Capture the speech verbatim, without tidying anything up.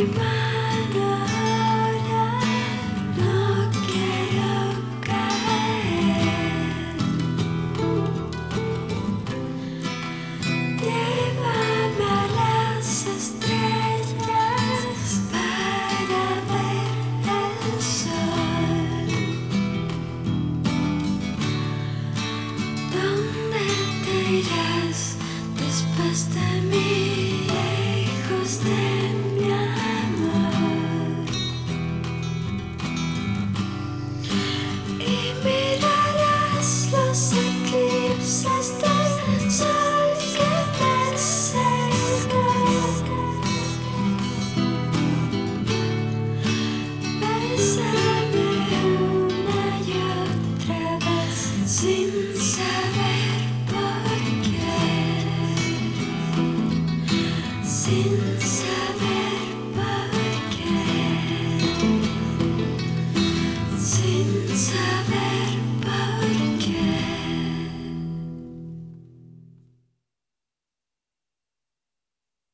mano ahora, no quiero caer. Llévame a las estrellas para ver el sol. ¿Dónde te irás después de mí, lejos de mi amor? Y mirarás los eclipses del sol que me cega. Bésame una y otra vez sin saber por qué, sin saber por qué, sin saber.